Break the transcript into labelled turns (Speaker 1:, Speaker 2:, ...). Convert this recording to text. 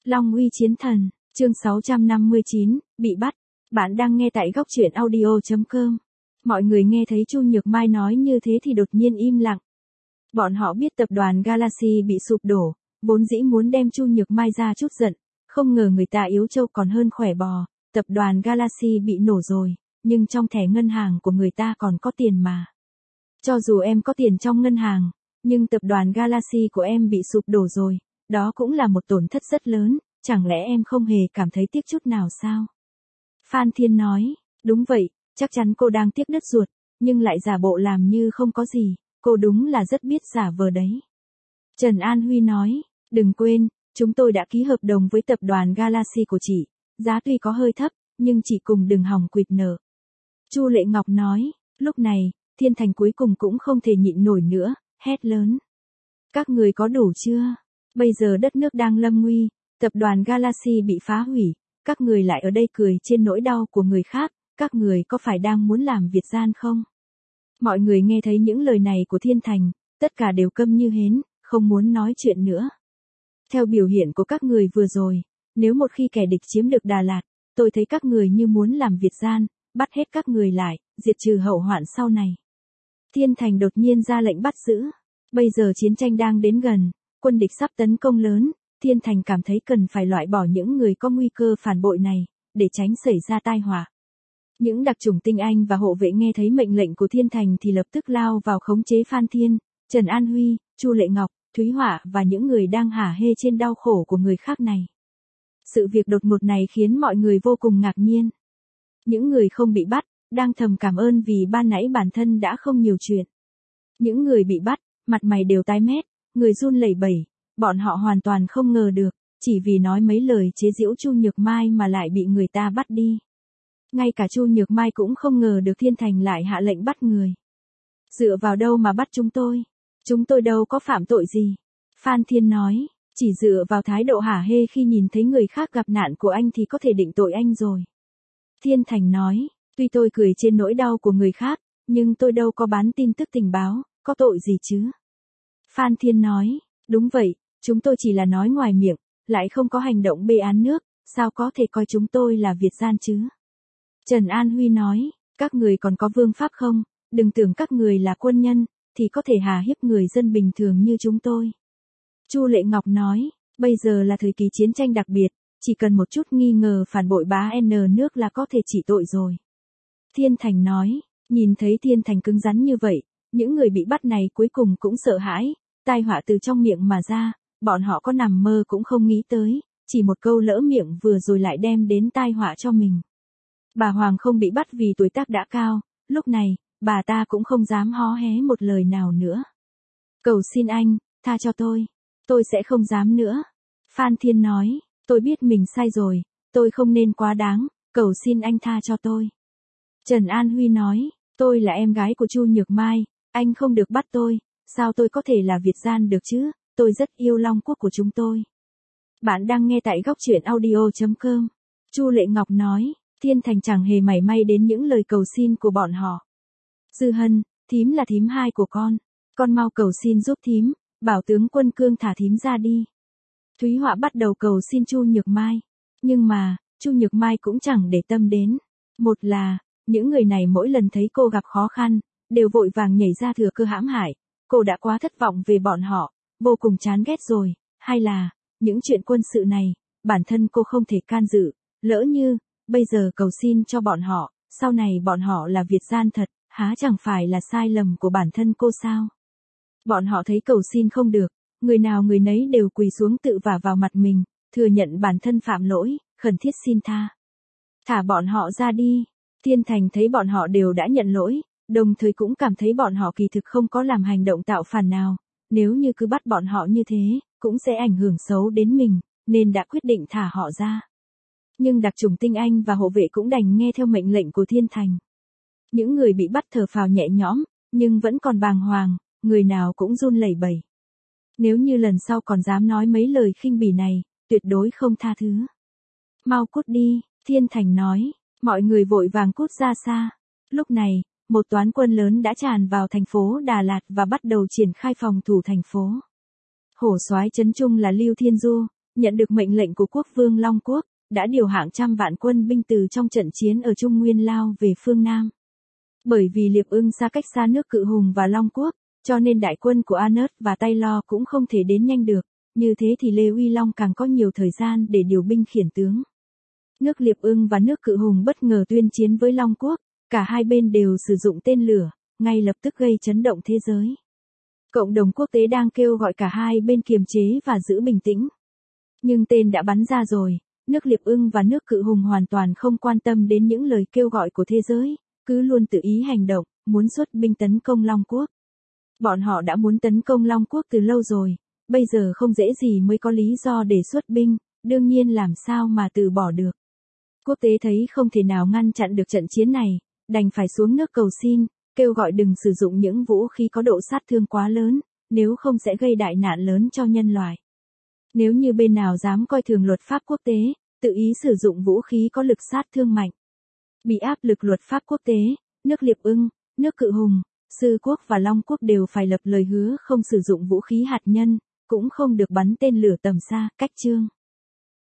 Speaker 1: Long uy chiến thần, chương 659, bị bắt. Bạn đang nghe tại góc truyện audio.com. Mọi người nghe thấy Chu Nhược Mai nói như thế thì đột nhiên im lặng. Bọn họ biết tập đoàn Galaxy bị sụp đổ, vốn dĩ muốn đem Chu Nhược Mai ra chút giận, không ngờ người ta yếu trâu còn hơn khỏe bò, tập đoàn Galaxy bị nổ rồi, nhưng trong thẻ ngân hàng của người ta còn có tiền mà. Cho dù em có tiền trong ngân hàng, nhưng tập đoàn Galaxy của em bị sụp đổ rồi, đó cũng là một tổn thất rất lớn, chẳng lẽ em không hề cảm thấy tiếc chút nào sao? Phan Thiên nói, đúng vậy, chắc chắn cô đang tiếc đứt ruột, nhưng lại giả bộ làm như không có gì, cô đúng là rất biết giả vờ đấy. Trần An Huy nói, đừng quên, chúng tôi đã ký hợp đồng với tập đoàn Galaxy của chị, giá tuy có hơi thấp, nhưng chị cùng đừng hòng quỵt nợ. Chu Lệ Ngọc nói, lúc này, Thiên Thành cuối cùng cũng không thể nhịn nổi nữa, hét lớn. Các người có đủ chưa? Bây giờ đất nước đang lâm nguy, tập đoàn Galaxy bị phá hủy, các người lại ở đây cười trên nỗi đau của người khác, các người có phải đang muốn làm việc gian không? Mọi người nghe thấy những lời này của Thiên Thành, tất cả đều câm như hến, không muốn nói chuyện nữa. Theo biểu hiện của các người vừa rồi, nếu một khi kẻ địch chiếm được Đà Lạt, tôi thấy các người như muốn làm việc gian, bắt hết các người lại, diệt trừ hậu hoạn sau này. Thiên Thành đột nhiên ra lệnh bắt giữ. Bây giờ chiến tranh đang đến gần, quân địch sắp tấn công lớn, Thiên Thành cảm thấy cần phải loại bỏ những người có nguy cơ phản bội này, để tránh xảy ra tai họa. Những đặc chủng tinh anh và hộ vệ nghe thấy mệnh lệnh của Thiên Thành thì lập tức lao vào khống chế Phan Thiên, Trần An Huy, Chu Lệ Ngọc, Thúy Họa và những người đang hả hê trên đau khổ của người khác này. Sự việc đột ngột này khiến mọi người vô cùng ngạc nhiên. Những người không bị bắt, đang thầm cảm ơn vì ban nãy bản thân đã không nhiều chuyện. Những người bị bắt, mặt mày đều tái mét, người run lẩy bẩy, bọn họ hoàn toàn không ngờ được, chỉ vì nói mấy lời chế giễu Chu Nhược Mai mà lại bị người ta bắt đi. Ngay cả Chu Nhược Mai cũng không ngờ được Thiên Thành lại hạ lệnh bắt người. Dựa vào đâu mà bắt chúng tôi? Chúng tôi đâu có phạm tội gì? Phan Thiên nói, chỉ dựa vào thái độ hả hê khi nhìn thấy người khác gặp nạn của anh thì có thể định tội anh rồi. Thiên Thành nói, tuy tôi cười trên nỗi đau của người khác, nhưng tôi đâu có bán tin tức tình báo, có tội gì chứ? Phan Thiên nói, đúng vậy, chúng tôi chỉ là nói ngoài miệng, lại không có hành động bê án nước, sao có thể coi chúng tôi là việt gian chứ? Trần An Huy nói, các người còn có vương pháp không, đừng tưởng các người là quân nhân, thì có thể hà hiếp người dân bình thường như chúng tôi. Chu Lệ Ngọc nói, bây giờ là thời kỳ chiến tranh đặc biệt, chỉ cần một chút nghi ngờ phản bội bá N nước là có thể trị tội rồi. Thiên Thành nói, nhìn thấy Thiên Thành cứng rắn như vậy, những người bị bắt này cuối cùng cũng sợ hãi, tai họa từ trong miệng mà ra, bọn họ có nằm mơ cũng không nghĩ tới, chỉ một câu lỡ miệng vừa rồi lại đem đến tai họa cho mình. Bà Hoàng không bị bắt vì tuổi tác đã cao, lúc này, bà ta cũng không dám hó hé một lời nào nữa. Cầu xin anh, tha cho tôi sẽ không dám nữa. Phan Thiên nói, tôi biết mình sai rồi, tôi không nên quá đáng, cầu xin anh tha cho tôi. Trần An Huy nói, tôi là em gái của Chu Nhược Mai, anh không được bắt tôi, sao tôi có thể là việt gian được chứ, tôi rất yêu Long Quốc của chúng tôi. Bạn đang nghe tại góc truyện audio.com. Chu Lệ Ngọc nói, Thiên Thành chẳng hề mảy may đến những lời cầu xin của bọn họ. Dư Hân, thím là thím hai của con mau cầu xin giúp thím, bảo tướng Quân Cương thả thím ra đi. Thúy Họa bắt đầu cầu xin Chu Nhược Mai, nhưng mà, Chu Nhược Mai cũng chẳng để tâm đến. Một là, những người này mỗi lần thấy cô gặp khó khăn, đều vội vàng nhảy ra thừa cơ hãm hại, cô đã quá thất vọng về bọn họ, vô cùng chán ghét rồi. Hai là, những chuyện quân sự này, bản thân cô không thể can dự, lỡ như, bây giờ cầu xin cho bọn họ, sau này bọn họ là việt gian thật, há chẳng phải là sai lầm của bản thân cô sao? Bọn họ thấy cầu xin không được, người nào người nấy đều quỳ xuống tự vả vào mặt mình, thừa nhận bản thân phạm lỗi, khẩn thiết xin tha. Thả bọn họ ra đi. Thiên Thành thấy bọn họ đều đã nhận lỗi, đồng thời cũng cảm thấy bọn họ kỳ thực không có làm hành động tạo phản nào, nếu như cứ bắt bọn họ như thế, cũng sẽ ảnh hưởng xấu đến mình, nên đã quyết định thả họ ra. Nhưng đặc chủng tinh anh và hộ vệ cũng đành nghe theo mệnh lệnh của Thiên Thành. Những người bị bắt thở phào nhẹ nhõm, nhưng vẫn còn bàng hoàng, người nào cũng run lẩy bẩy. Nếu như lần sau còn dám nói mấy lời khinh bỉ này, tuyệt đối không tha thứ. Mau cút đi, Thiên Thành nói, mọi người vội vàng cút ra xa. Lúc này, một toán quân lớn đã tràn vào thành phố Đà Lạt và bắt đầu triển khai phòng thủ thành phố. Hổ soái trấn trung là Lưu Thiên Du, Nhận được mệnh lệnh của quốc vương Long Quốc, đã điều hạng trăm vạn quân binh từ trong trận chiến ở Trung Nguyên lao về phương Nam. Bởi vì Liệp Ưng xa cách xa nước Cự Hùng và Long Quốc, cho nên đại quân của Anet và Taylor cũng không thể đến nhanh được, như thế thì Lê Uy Long càng có nhiều thời gian để điều binh khiển tướng. Nước Liệp Ưng và nước Cự Hùng bất ngờ tuyên chiến với Long Quốc, cả hai bên đều sử dụng tên lửa, ngay lập tức gây chấn động thế giới. Cộng đồng quốc tế đang kêu gọi cả hai bên kiềm chế và giữ bình tĩnh. Nhưng tên đã bắn ra rồi, nước Liệp Ưng và nước Cự Hùng hoàn toàn không quan tâm đến những lời kêu gọi của thế giới, cứ luôn tự ý hành động, muốn xuất binh tấn công Long Quốc. Bọn họ đã muốn tấn công Long Quốc từ lâu rồi, bây giờ không dễ gì mới có lý do để xuất binh, đương nhiên làm sao mà từ bỏ được. Quốc tế thấy không thể nào ngăn chặn được trận chiến này, đành phải xuống nước cầu xin, kêu gọi đừng sử dụng những vũ khí có độ sát thương quá lớn, nếu không sẽ gây đại nạn lớn cho nhân loại. Nếu như bên nào dám coi thường luật pháp quốc tế, tự ý sử dụng vũ khí có lực sát thương mạnh, bị áp lực luật pháp quốc tế, nước Liệp Ưng, nước Cự Hùng, Sư Quốc và Long Quốc đều phải lập lời hứa không sử dụng vũ khí hạt nhân, cũng không được bắn tên lửa tầm xa, cách chương.